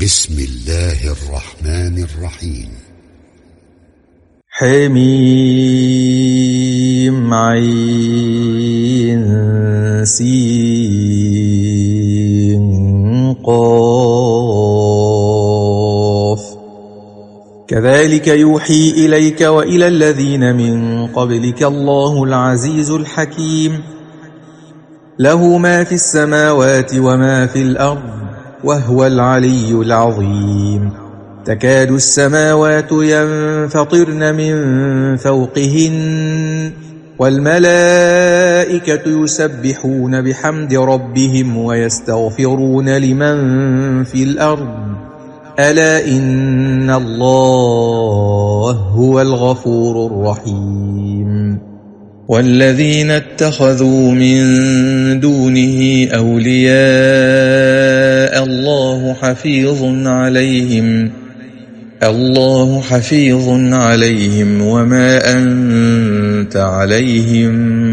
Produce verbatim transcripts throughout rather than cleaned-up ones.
بسم الله الرحمن الرحيم. حميم عين سين قاف كذلك يوحي إليك وإلى الذين من قبلك الله العزيز الحكيم له ما في السماوات وما في الأرض وهو العلي العظيم. تكاد السماوات ينفطرن من فوقهن والملائكة يسبحون بحمد ربهم ويستغفرون لمن في الأرض ألا إن الله هو الغفور الرحيم. والذين اتخذوا من دونه أولياء الله حفيظ عليهم الله حفيظ عليهم وما أنت عليهم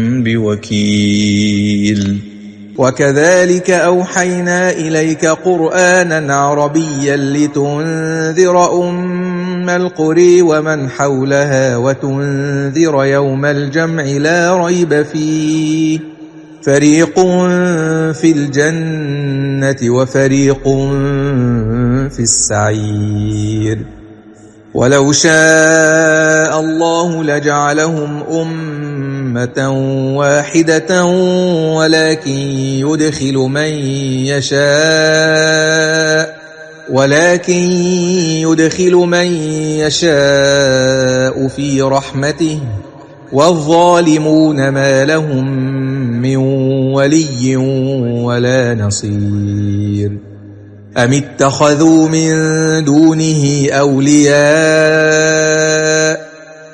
بوكيل. وكذلك أوحينا إليك قرآنا عربيا لتنذر أم القرى ومن حولها وتنذر يوم الجمع لا ريب فيه فريق في الجنة وفريق في السعير. ولو شاء الله لجعلهم أمة واحدة ولكن يدخل من يشاء ولكن يدخل من يشاء في رحمته والظالمون ما لهم من ولي ولا نصير. أم اتخذوا من دونه أولياء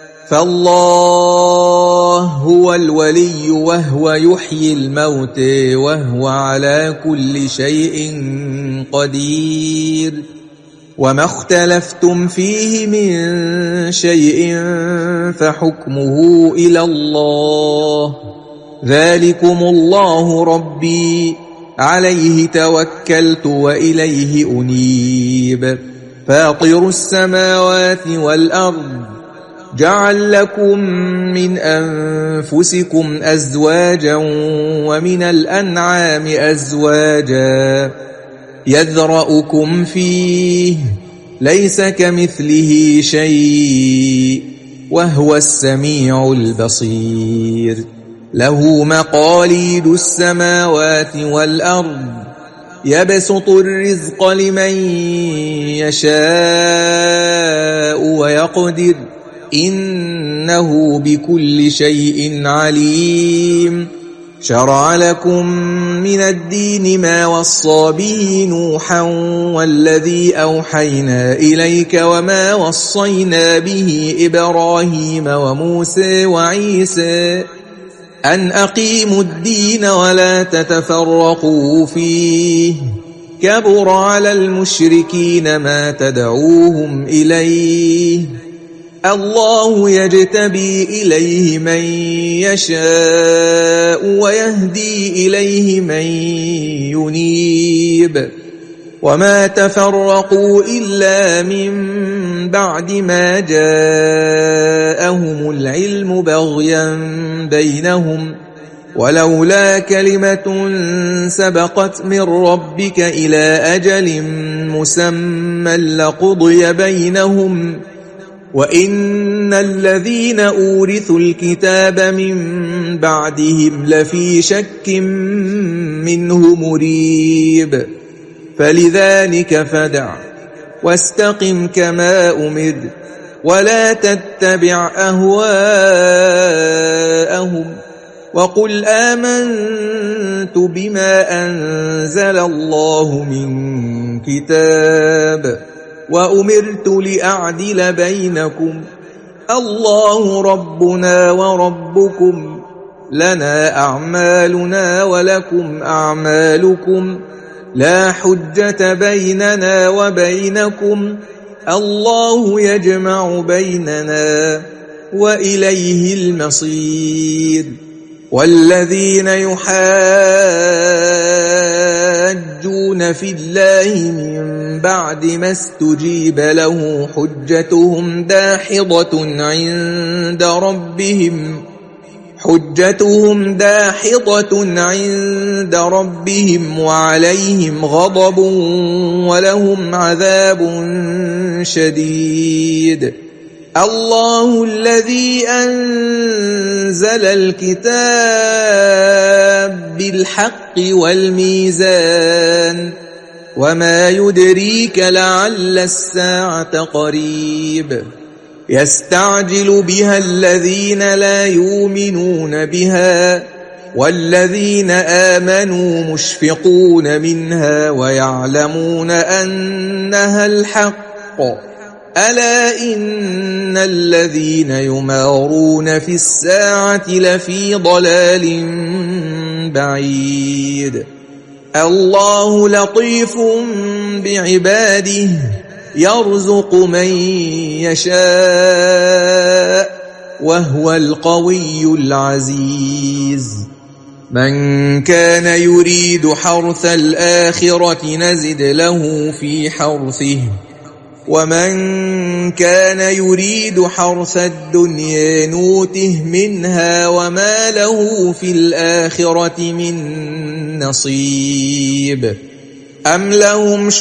فالله هو الولي وهو يحيي الموت وهو على كل شيء قدير. وما اختلفتم فيه من شيء فحكمه إلى الله ذلكم الله ربي عليه توكلت وإليه أنيب. فاطر السماوات والأرض جعل لكم من أنفسكم أزواجا ومن الأنعام أزواجا يذرأكم فيه ليس كمثله شيء وهو السميع البصير. له مقاليد السماوات والأرض يبسط الرزق لمن يشاء ويقدر إنه بكل شيء عليم. شرع لكم من الدين ما وصى به نوحا والذي أوحينا إليك وما وصينا به إبراهيم وموسى وعيسى أن أقيموا الدين ولا تتفرقوا فيه كبر على المشركين ما تدعوهم إليه الله يجتبي إليه من يشاء ويهدي إليه من ينيب. وما تفرقوا إلا من بعد ما جاءهم العلم بغيا بينهم ولولا كلمة سبقت من ربك إلى أجل مسمى لقضي بينهم وإن الذين أورثوا الكتاب من بعدهم لفي شك منه مريب. فلذلك فادع واستقم كما أمرت ولا تتبع أهواءهم وقل آمنت بما أنزل الله من كتاب وأمرت لأعدل بينكم الله ربنا وربكم لنا أعمالنا ولكم أعمالكم لا حجة بيننا وبينكم الله يجمع بيننا وإليه المصير. والذين يحاجون في الله من بعد ما استجيب له حجتهم داحضة عند ربهم حجتهم داحضة عند ربهم وعليهم غضب ولهم عذاب شديد. الله الذي أنزل الكتاب بالحق والميزان وما يدريك لعل الساعة قريب. يستعجل بها الذين لا يؤمنون بها والذين آمنوا مشفقون منها ويعلمون أنها الحق. ألا إن الذين يمارون في الساعة لفي ضلال بعيد. الله لطيف بعباده يرزق من يشاء وهو القوي العزيز. من كان يريد حرث الآخرة نزد له في حرثه ومن كان يريد حرث الدنيا نوته منها وما له في الآخرة من نصيب. أم لهم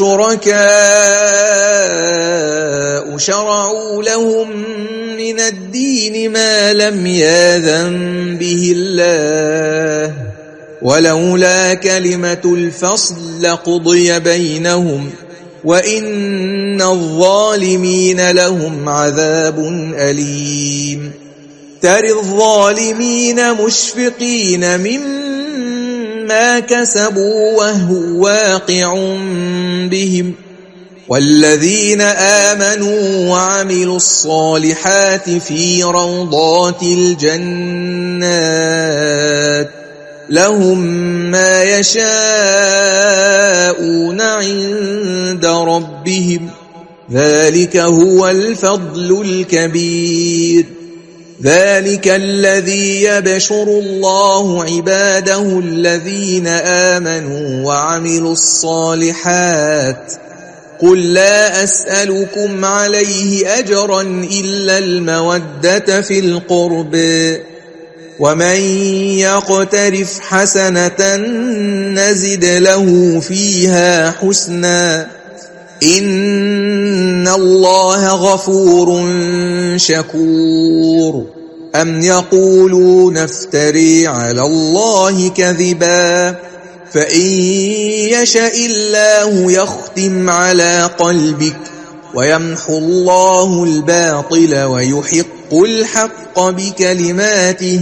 شركاء شرعوا لهم من الدين ما لم يأذن به الله ولولا كلمة الفصل لقضي بينهم وإن الظالمين لهم عذاب أليم. ترى الظالمين مشفقين مما كسبوا وهو واقع بهم والذين آمنوا وعملوا الصالحات في روضات الجنات لهم ما يشاءون عند ربهم ذلك هو الفضل الكبير. ذلك الذي يبشر الله عباده الذين آمنوا وعملوا الصالحات قل لا أسألكم عليه أجرا إلا المودة في القرب ومن يقترف حسنة نزد له فيها حسنا إن الله غفور شكور. أم يقولون افتري على الله كذبا فإن يشأ الله يختم على قلبك ويمحو الله الباطل ويحق الحق بكلماته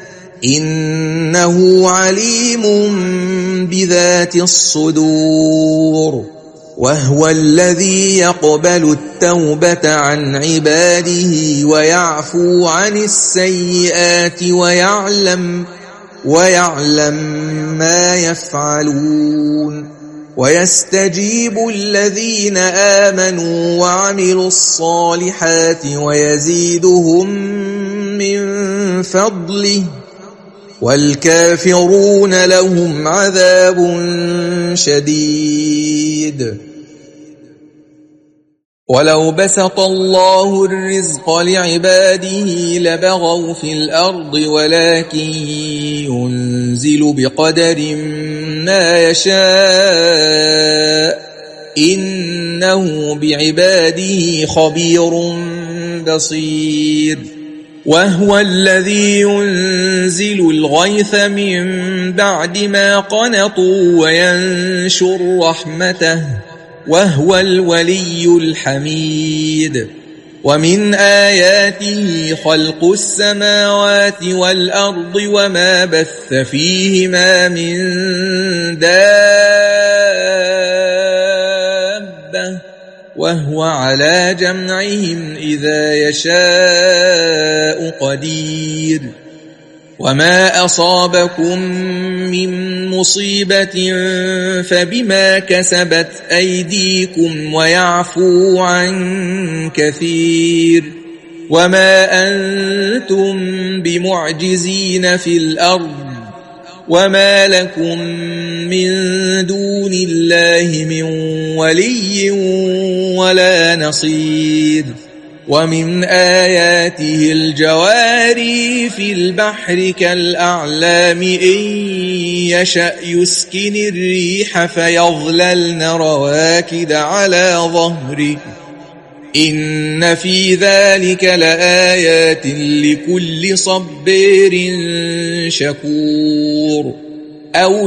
إنه عليم بذات الصدور. وهو الذي يقبل التوبة عن عباده ويعفو عن السيئات ويعلم ويعلم ما يفعلون ويستجيب الذين آمنوا وعملوا الصالحات ويزيدهم من فضله والكافرون لهم عذاب شديد. ولو بسط الله الرزق لعباده لبغوا في الأرض ولكن ينزل بقدر ما يشاء إنه بعباده خبير بصير. وهو الذي ينزل الغيث من بعد ما قنطوا وينشر رحمته وهو الولي الحميد. ومن آياته خلق السماوات والأرض وما بث فيهما من دابة وهو على جمعهم إذا يشاء قدير. وما أصابكم من مصيبة فبما كسبت أيديكم ويعفو عن كثير. وما أنتم بمعجزين في الأرض وما لكم من دون الله من ولي ولا نصير ومن آياته الجواري في البحر كالأعلام إن يشأ يسكن الريح فيظللن رواكد على ظهره إن في ذلك لآيات لكل صبير شكور أو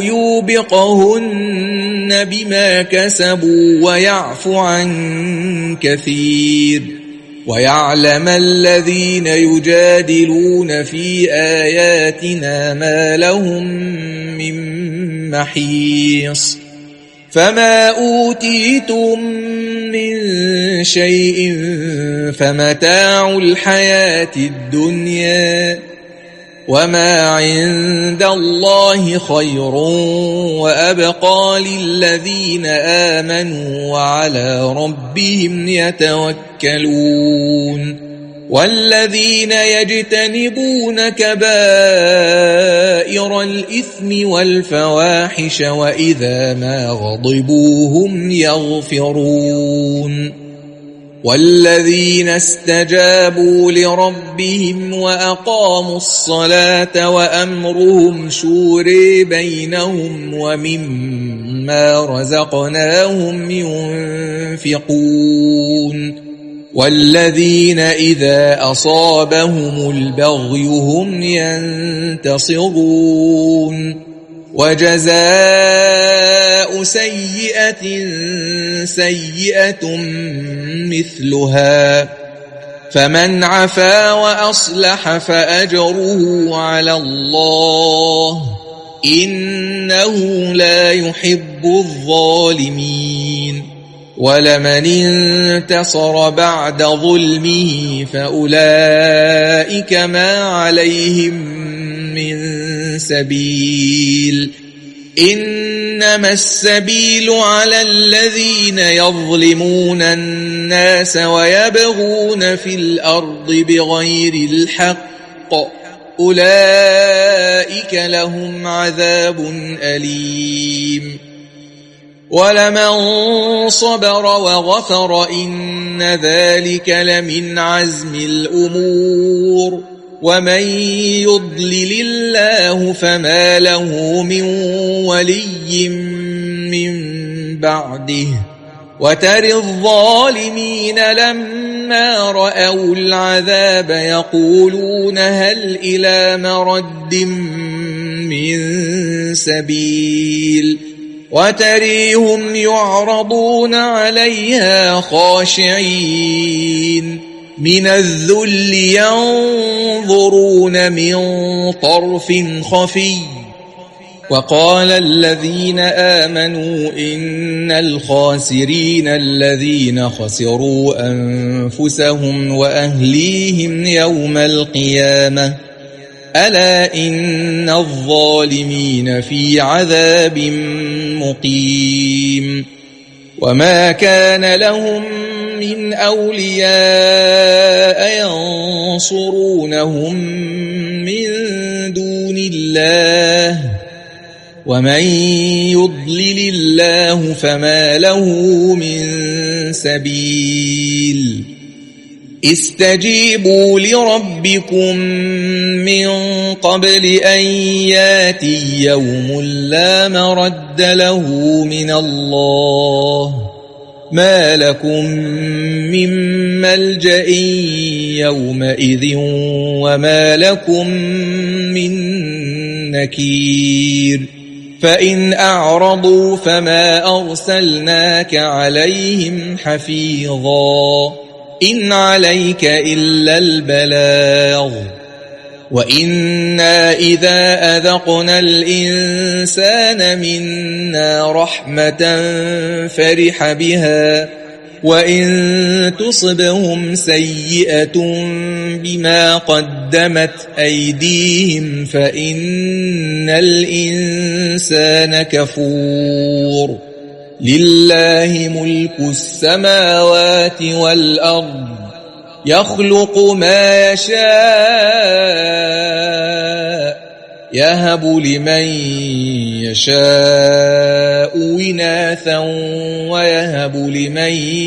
يوبقهن بما كسبوا ويعفو عن كثير ويعلم الذين يجادلون في آياتنا ما لهم من محيص فما أوتيتم من شيء فمتاع الحياة الدنيا وما عند الله خير وأبقى للذين آمنوا وعلى ربهم يتوكلون والذين يجتنبون كبائر الإثم والفواحش وإذا ما غضبوا هم يغفرون والذين استجابوا لربهم وأقاموا الصلاة وأمرهم شورى بينهم ومما رزقناهم ينفقون والذين إذا أصابهم البغي هم ينتصرون وجزاء سيئة سيئة مثلها فمن عفا وأصلح فأجره على الله إنه لا يحب الظالمين ولمن انتصر بعد ظلمه فأولئك ما عليهم من سبيل إنما السبيل على الذين يظلمون الناس ويبغون في الأرض بغير الحق أولئك لهم عذاب أليم ولمن صبر وغفر إن ذلك لمن عزم الأمور ومن يضلل الله فما له من ولي من بعده وتر الظالمين لما رأوا العذاب يقولون هل إلى مرد من سبيل وتريهم يعرضون عليها خاشعين من الذل ينظرون من طرف خفي وقال الذين آمنوا إن الخاسرين الذين خسروا أنفسهم وأهليهم يوم القيامة ألا إن الظالمين في عذاب مقيم وما كان لهم من أولياء ينصرونهم من دون الله ومن يضلل الله فما له من سبيل استجيبوا لربكم من قبل أن ياتي يوم لا مرد له من الله ما لكم من ملجأ يومئذ وما لكم من نكير فإن أعرضوا فما أرسلناك عليهم حفيظا إن عليك إلا البلاغ وإنا إذا أذقنا الإنسان منا رحمة فرح بها وإن تصبهم سيئة بما قدمت أيديهم فإن الإنسان كفور لله ملك السماوات والأرض يخلق ما يشاء يهب لمن يشاء إناثا ويهب لمن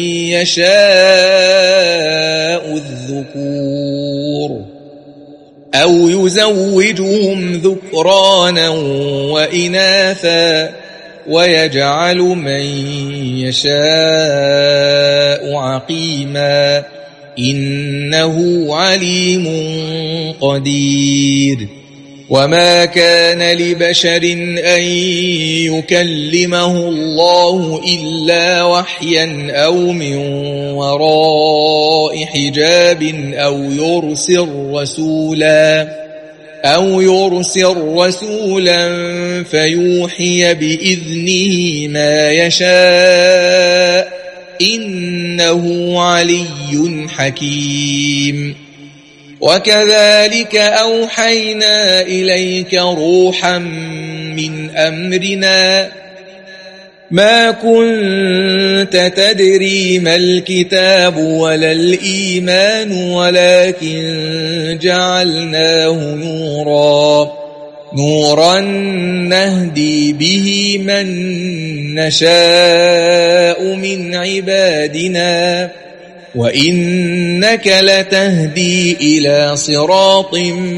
يشاء الذكور أو يزوجهم ذكرانا وإناثا ويجعل من يشاء عقيما إنه عليم قدير وما كان لبشر أن يكلمه الله إلا وحيا أو من وراء حجاب أو يرسل رسولا أو يرسل رسولا فيوحي بإذنه ما يشاء إنه علي حكيم وكذلك أوحينا إليك روحا من أمرنا ما كنت تدري ما الكتاب ولا الإيمان ولكن جعلناه نورا نورا نهدي به من نشاء من عبادنا وإنك لتهدي إلى صراط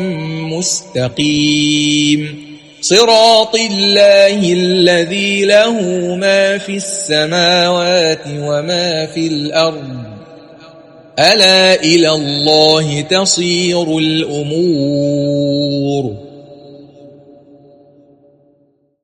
مستقيم صراط الله الذي له ما في السماوات وما في الأرض ألا إلى الله تصير الأمور